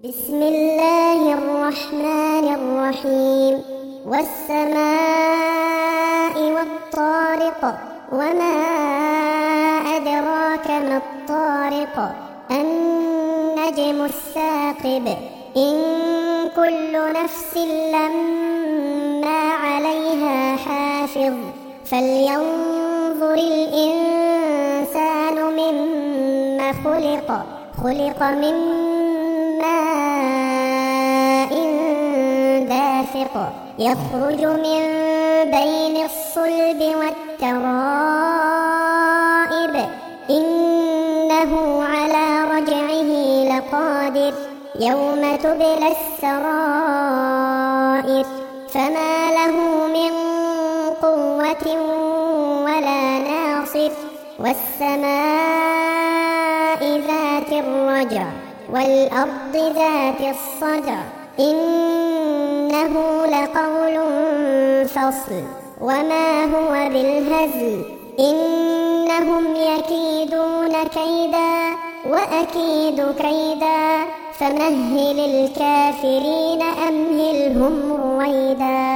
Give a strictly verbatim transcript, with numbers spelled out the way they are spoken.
بسم الله الرحمن الرحيم. والسماء والطارق، وما أدراك ما الطارق، النجم الثاقب، إن كل نفس لما عليها حافظ، فلينظر الإنسان مما خلق خلق من ماء دافق، يخرج من بين الصلب والترائب، إنه على رجعه لقادر، يوم تبلى السرائر، فما له من قوة ولا ناصر، والسماء ذات الرجع، والأرض ذات الصدع، إنه لقول فصل، وما هو بالهزل، إنهم يكيدون كيدا وأكيد كيدا، فمهل الكافرين أمهلهم رويدا.